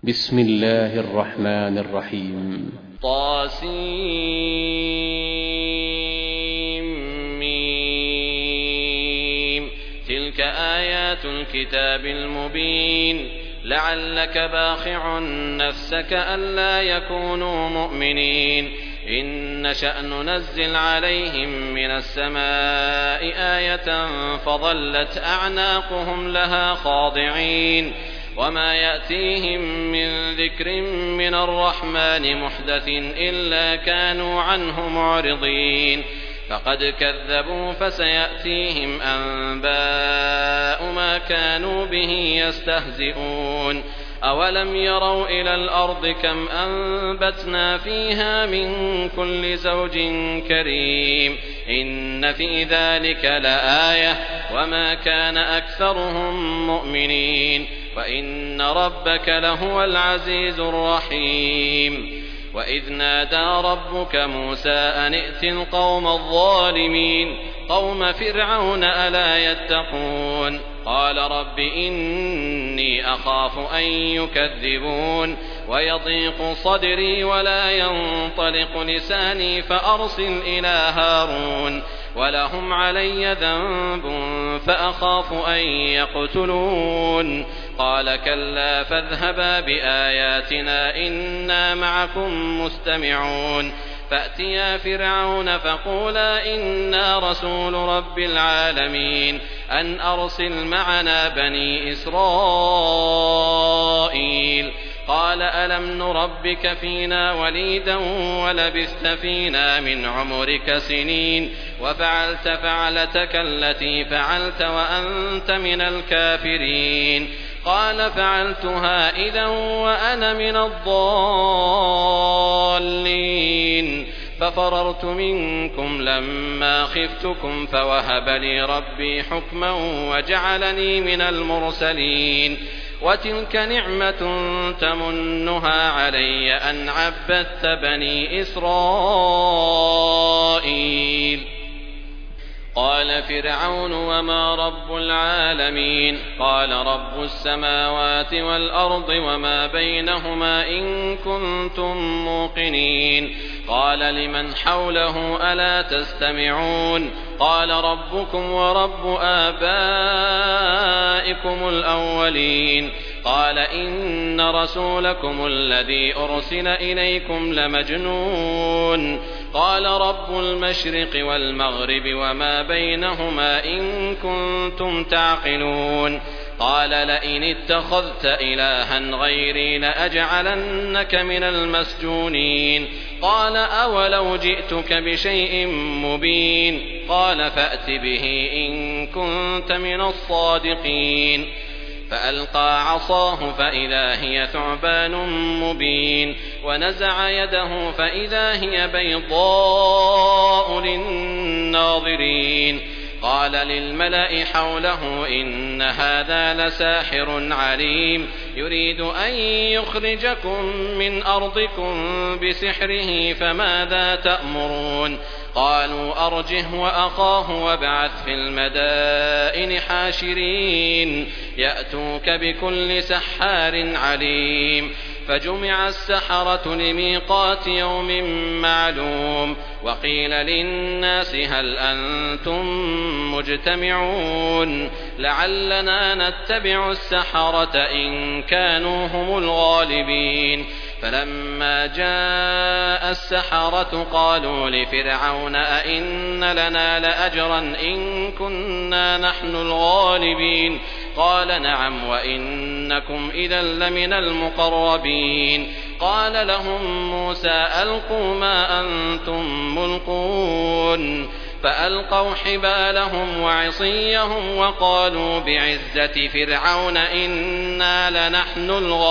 بسم الله الرحمن الرحيم. طاسيم. تلك آيات الكتاب المبين. لعلك باخع نفسك ألا يكونوا مؤمنين. إن نشأ ننزل عليهم من السماء آية فظلت أعناقهم لها خاضعين. وما يأتيهم من ذكر من الرحمن محدث إلا كانوا عنه معرضين. فقد كذبوا فسيأتيهم أنباء ما كانوا به يستهزئون. أولم يروا إلى الأرض كم أنبتنا فيها من كل زوج كريم. إن في ذلك لآية وما كان أكثرهم مؤمنين. وإن ربك لهو العزيز الرحيم. وإذ نادى ربك موسى أن ائت القوم الظالمين قوم فرعون ألا يتقون. قال رب إني أخاف أن يكذبون ويضيق صدري ولا ينطلق لساني فأرسل إلى هارون ولهم علي ذنب فأخاف أن يقتلون. قال كلا فاذهبا بآياتنا إنا معكم مستمعون. فأتيا فرعون فقولا إنا رسول رب العالمين أن أرسل معنا بني إسرائيل. قال ألم نربك فينا وليدا ولبثت فينا من عمرك سنين وفعلت فعلتك التي فعلت وأنت من الكافرين. قال فعلتها إذا وأنا من الضالين. ففررت منكم لما خفتكم فوهب لي ربي حكما وجعلني من المرسلين. وتلك نعمة تمنها علي أن عبدت بني إسرائيل. قال فرعون وما رب العالمين. قال رب السماوات والأرض وما بينهما إن كنتم موقنين. قال لمن حوله ألا تستمعون. قال ربكم ورب آبائكم الأولين. قال إن رسولكم الذي أرسل إليكم لمجنون. قال رب المشرق والمغرب وما بينهما إن كنتم تعقلون. قال لئن اتخذت إلها غيري لأجعلنك من المسجونين. قال أولو جئتك بشيء مبين. قال فأت به إن كنت من الصادقين. فألقى عصاه فإذا هي ثعبان مبين. ونزع يده فإذا هي بيضاء للناظرين. قال للملأ حوله إن هذا لساحر عليم يريد أن يخرجكم من أرضكم بسحره فماذا تأمرون. قالوا أرجه وأخاه وابعث في المدائن حاشرين يأتوك بكل سحار عليم. فجمع السحرة لميقات يوم معلوم. وقيل للناس هل أنتم مجتمعون لعلنا نتبع السحرة إن كانوا هم الغالبين. فلما جاء السحرة قالوا لفرعون أئن لنا لأجرا إن كنا نحن الغالبين. قال نعم وإنكم إذا لمن المقربين. قال لهم موسى ألقوا ما أنتم ملقون. فألقوا حبالهم وعصيهم وقالوا بعزة فرعون إنا لنحن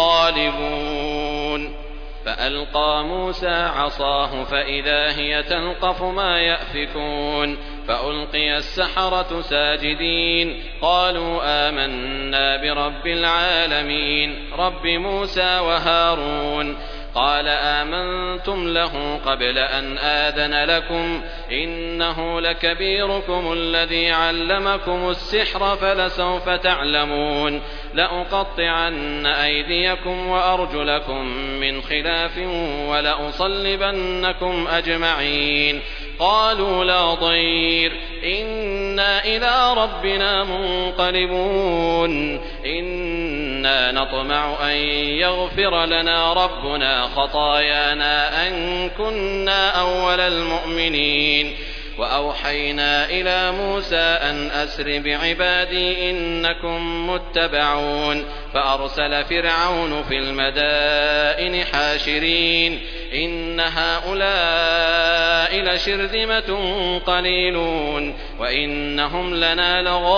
الغالبون. فألقى موسى عصاه فإذا هي تلقف ما يأفكون. فألقي السحرة ساجدين قالوا آمنا برب العالمين رب موسى وهارون. قال آمنتم له قبل أن آذن لكم إنه لكبيركم الذي علمكم السحر فلسوف تعلمون. لأقطعن أيديكم وأرجلكم من خلاف ولأصلبنكم أجمعين. قالوا لا ضير إنا إلى ربنا منقلبون إنا نطمع أن يغفر لنا ربنا خطايانا أن كنا أول المؤمنين. وأوحينا إلى موسى أن أسر بعبادي إنكم متبعون فأرسل فرعون في المدائن حاشرين إن هؤلاء لشرذمة قليلون وإنهم لنا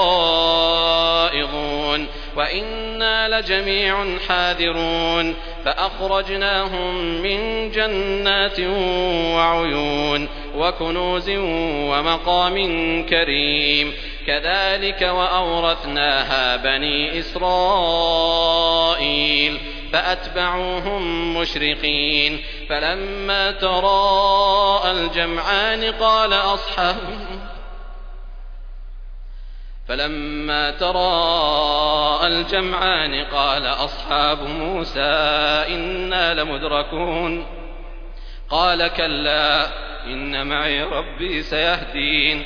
لغائظون وإنا لجميع حاذرون فأخرجناهم من جنات وعيون وكنوز ومقام كريم كذلك وأورثناها بني إسرائيل فأتبعوهم مشرقين فلما تراءى الجمعان قال أصحاب موسى إنا لمدركون قال كلا إن معي ربي سيهدين.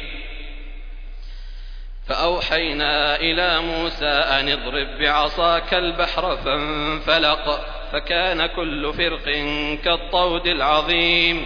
فأوحينا إلى موسى أن اضرب بعصاك البحر فانفلق فكان كل فرق كالطود العظيم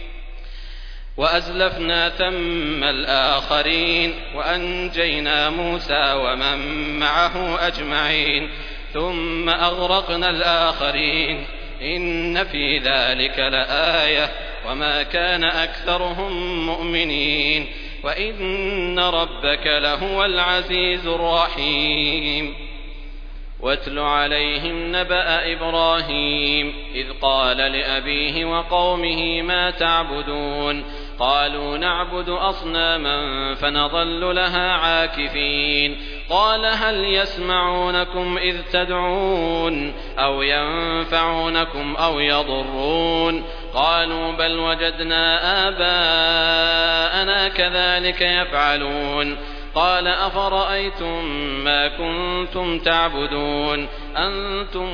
وأزلفنا ثم الآخرين وأنجينا موسى ومن معه أجمعين ثم أغرقنا الآخرين إن في ذلك لآية وما كان أكثرهم مؤمنين وإن ربك لهو العزيز الرحيم. واتل عليهم نبأ إبراهيم إذ قال لأبيه وقومه ما تعبدون قالوا نعبد أصناما فنظل لها عاكفين قال هل يسمعونكم إذ تدعون أو ينفعونكم أو يضرون قالوا بل وجدنا آباءنا كذلك يفعلون قال أفرأيتم ما كنتم تعبدون أنتم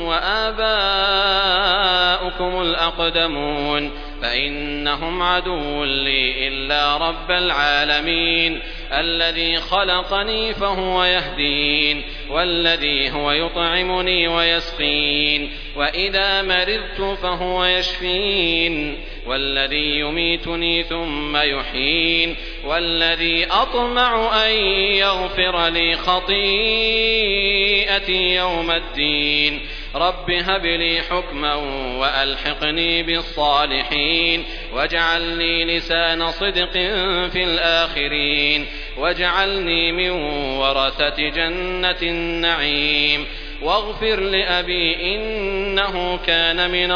وآباؤكم الأقدمون فإنهم عدو لي إلا رب العالمين الذي خلقني فهو يهدين والذي هو يطعمني ويسقين وإذا مرضت فهو يشفين والذي يميتني ثم يحيين والذي أطمع أن يغفر لي خطيئتي يوم الدين رب هب لي حكما وألحقني بالصالحين واجعل لي لسان صدق في الآخرين واجعلني من ورثة جنة النعيم واغفر لأبي إنه كان من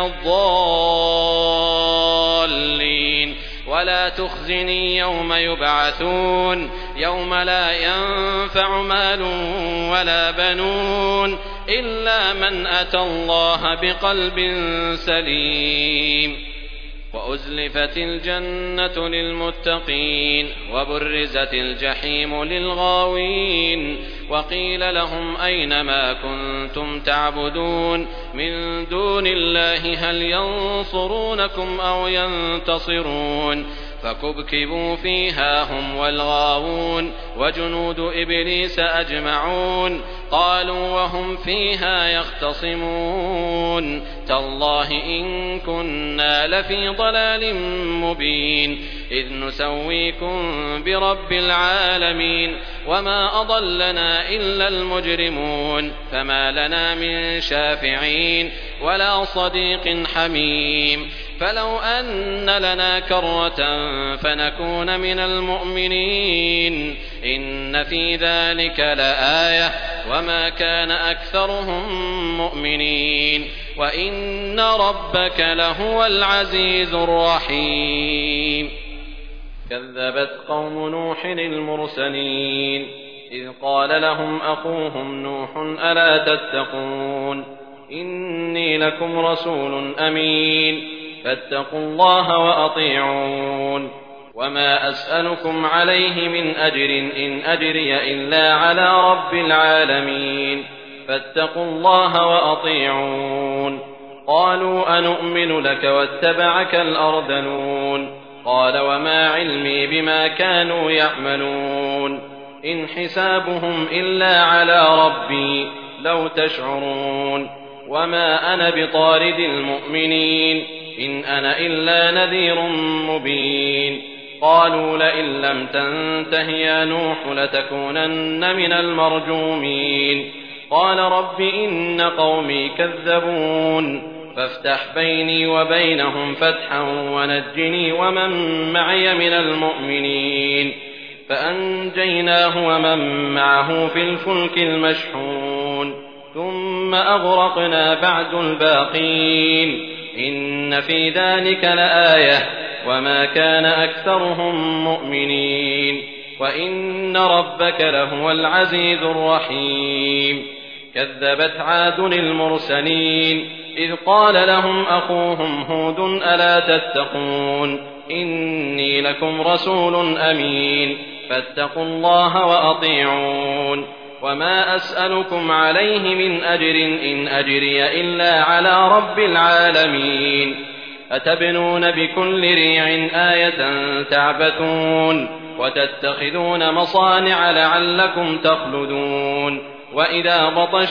الضالين ولا تخزني يوم يبعثون يوم لا ينفع مال ولا بنون إلا من أتى الله بقلب سليم. وأزلفت الجنة للمتقين وبرزت الجحيم للغاوين وقيل لهم أين ما كنتم تعبدون من دون الله هل ينصرونكم أو ينتصرون فكبكبوا فيها هم والغاوون وجنود إبليس أجمعون قالوا وهم فيها يختصمون تالله إن كنا لفي ضلال مبين إذ نسويكم برب العالمين وما أضلنا إلا المجرمون فما لنا من شافعين ولا صديق حميم فلو أن لنا كرة فنكون من المؤمنين إن في ذلك لآية وما كان أكثرهم مؤمنين وإن ربك لهو العزيز الرحيم. كذبت قوم نوح المرسلين إذ قال لهم أخوهم نوح ألا تتقون إني لكم رسول أمين فاتقوا الله وأطيعون وما أسألكم عليه من أجر إن أجري إلا على رب العالمين فاتقوا الله وأطيعون. قالوا أنؤمن لك واتبعك الأرذلون. قال وما علمي بما كانوا يعملون إن حسابهم إلا على ربي لو تشعرون. وما أنا بطارد المؤمنين إن أنا إلا نذير مبين. قالوا لئن لم تنته يا نوح لتكونن من المرجومين. قال رب إن قومي كذبون فافتح بيني وبينهم فتحا ونجني ومن معي من المؤمنين. فأنجيناه ومن معه في الفلك المشحون ثم أغرقنا بعد الباقين إن في ذلك لآية وما كان أكثرهم مؤمنين وإن ربك لهو العزيز الرحيم. كذبت عاد المرسلين إذ قال لهم أخوهم هود ألا تتقون إني لكم رسول أمين فاتقوا الله وأطيعون. وما أسألكم عليه من أجر إن أجري إلا على رب العالمين. أتبنون بكل ريع آية تعبثون وتتخذون مصانع لعلكم تخلدون. وإذا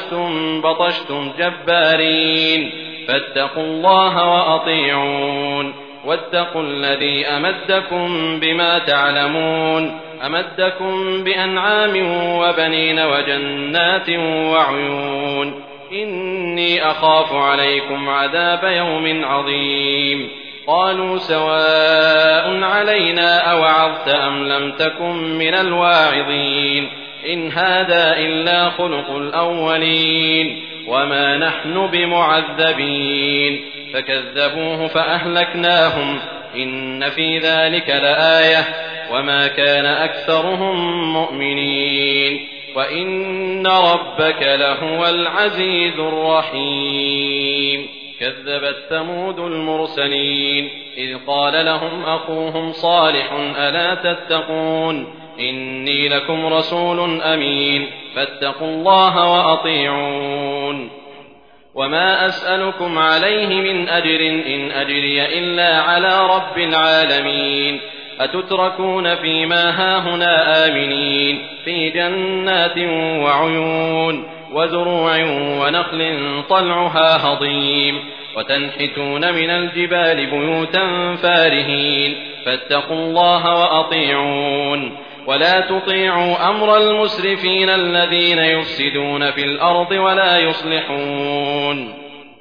بطشتم جبارين فاتقوا الله وأطيعون. واتقوا الذي أمدكم بما تعلمون أمدكم بأنعام وبنين وجنات وعيون إني أخاف عليكم عذاب يوم عظيم. قالوا سواء علينا أوعظت أم لم تكن من الواعظين إن هذا إلا خلق الأولين وما نحن بمعذبين. فكذبوه فأهلكناهم إن في ذلك لآية وما كان أكثرهم مؤمنين وإن ربك لهو العزيز الرحيم. كذبت ثمود المرسلين إذ قال لهم أخوهم صالح ألا تتقون إني لكم رسول أمين فاتقوا الله وأطيعون. وما أسألكم عليه من أجر إن أجري إلا على رب العالمين. أتتركون فيما هاهنا آمنين في جنات وعيون وزروع ونخل طلعها هضيم وتنحتون من الجبال بيوتا فارهين فاتقوا الله وأطيعون. ولا تطيعوا أمر المسرفين الذين يفسدون في الأرض ولا يصلحون.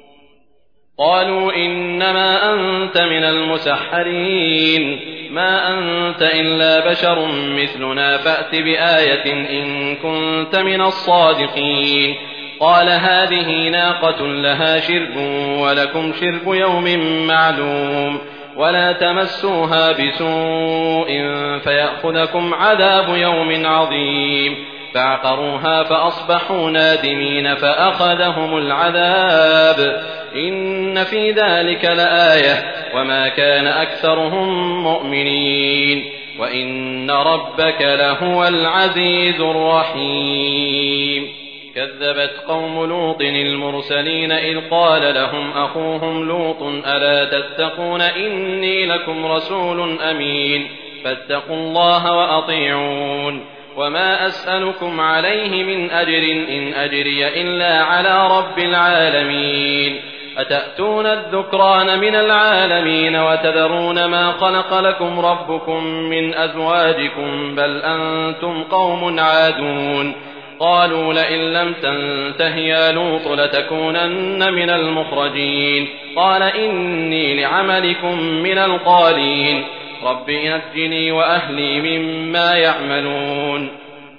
قالوا إنما أنت من المسحرين ما أنت إلا بشر مثلنا فأت بآية إن كنت من الصادقين. قال هذه ناقة لها شرب ولكم شرب يوم معلوم ولا تمسوها بسوء فيأخذكم عذاب يوم عظيم. فعقروها فأصبحوا نادمين فأخذهم العذاب إن في ذلك لآية وما كان أكثرهم مؤمنين وإن ربك لهو العزيز الرحيم. كذبت قوم لوط المرسلين إذ قال لهم أخوهم لوط ألا تتقون إني لكم رسول أمين فاتقوا الله وأطيعون. وما أسألكم عليه من أجر إن أجري إلا على رب العالمين. أتأتون الذكران من العالمين وتذرون ما خلق لكم ربكم من أزواجكم بل أنتم قوم عادون. قالوا لئن لم تنته يا لوط لتكونن من المخرجين. قال إني لعملكم من القالين رب نجني وأهلي مما يعملون.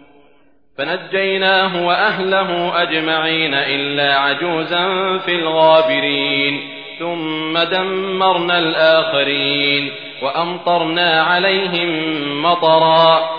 فنجيناه وأهله أجمعين إلا عجوزا في الغابرين. ثم دمرنا الآخرين وأمطرنا عليهم مطرا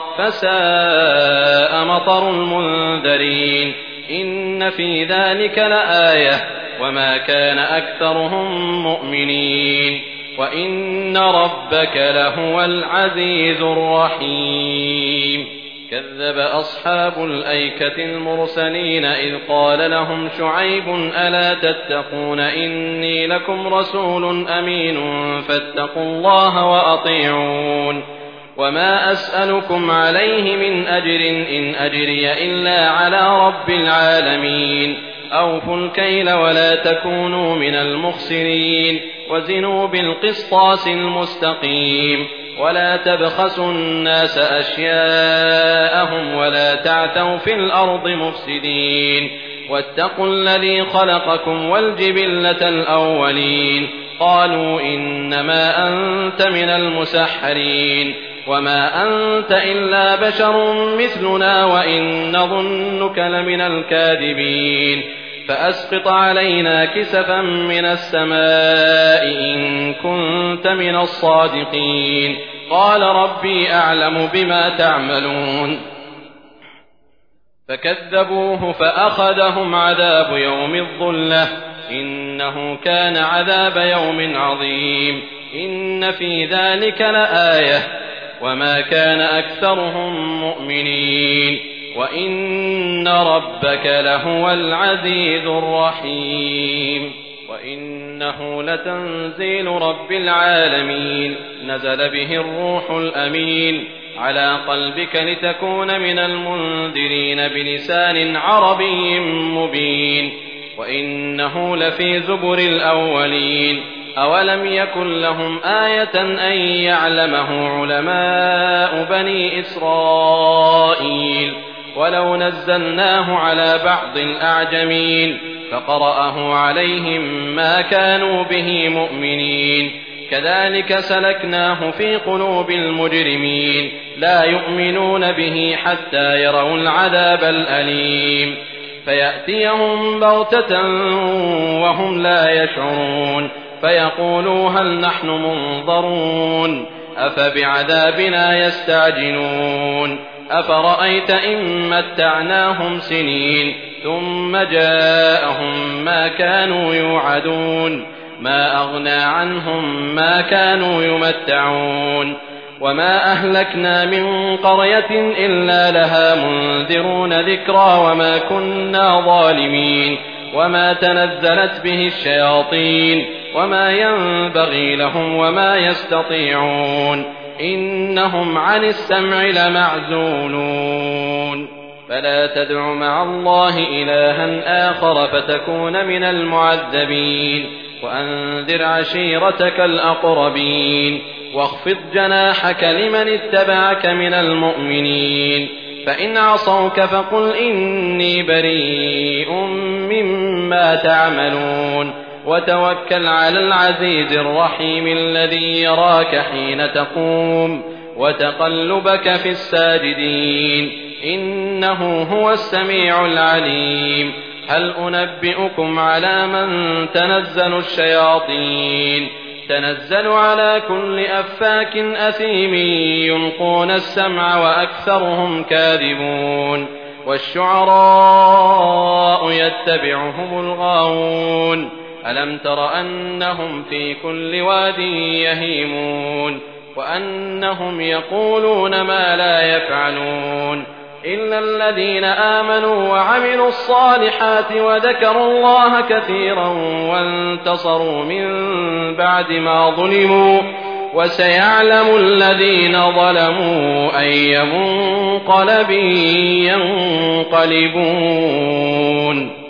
فساء مطر المنذرين. إن في ذلك لآية وما كان أكثرهم مؤمنين وإن ربك لهو العزيز الرحيم. كذب أصحاب الأيكة المرسلين إذ قال لهم شعيب ألا تتقون إني لكم رسول أمين فاتقوا الله وأطيعون وما أسألكم عليه من أجر إن أجري إلا على رب العالمين أوفوا الكيل ولا تكونوا من المخسرين وزنوا بالقسطاس المستقيم ولا تبخسوا الناس أشياءهم ولا تعثوا في الأرض مفسدين واتقوا الذي خلقكم والجبلة الأولين قالوا إنما أنت من المسحرين وما أنت إلا بشر مثلنا وإن نظنك لمن الكاذبين فأسقط علينا كسفا من السماء إن كنت من الصادقين قال ربي أعلم بما تعملون فكذبوه فأخذهم عذاب يوم الظلة إنه كان عذاب يوم عظيم إن في ذلك لآية وما كان أكثرهم مؤمنين وإن ربك لهو العزيز الرحيم وإنه لتنزيل رب العالمين نزل به الروح الأمين على قلبك لتكون من المنذرين بلسان عربي مبين وإنه لفي زبر الأولين أولم يكن لهم آية أن يعلمه علماء بني إسرائيل ولو نزلناه على بعض الأعجمين فقرأه عليهم ما كانوا به مؤمنين كذلك سلكناه في قلوب المجرمين لا يؤمنون به حتى يروا العذاب الأليم فيأتيهم بغتة وهم لا يشعرون فيقولوا هل نحن منظرون أفبعذابنا يستعجلون أفرأيت إن متعناهم سنين ثم جاءهم ما كانوا يوعدون ما أغنى عنهم ما كانوا يمتعون وما أهلكنا من قرية إلا لها منذرون ذكرى وما كنا ظالمين وما تنزلت به الشياطين وما ينبغي لهم وما يستطيعون إنهم عن السمع لمعزولون فلا تدع مع الله إلها آخر فتكون من المعذبين وأنذر عشيرتك الأقربين واخفض جناحك لمن اتبعك من المؤمنين فإن عصوك فقل إني بريء مما تعملون وتوكل على العزيز الرحيم الذي يراك حين تقوم وتقلبك في الساجدين إنه هو السميع العليم هل أنبئكم على من تنزل الشياطين تنزل على كل أفاك أثيم يلقون السمع وأكثرهم كاذبون والشعراء يتبعهم الغاوون ألم تر أنهم في كل واد يهيمون وأنهم يقولون ما لا يفعلون إلا الذين آمنوا وعملوا الصالحات وذكروا الله كثيرا وانتصروا من بعد ما ظلموا وسيعلم الذين ظلموا أي منقلب ينقلبون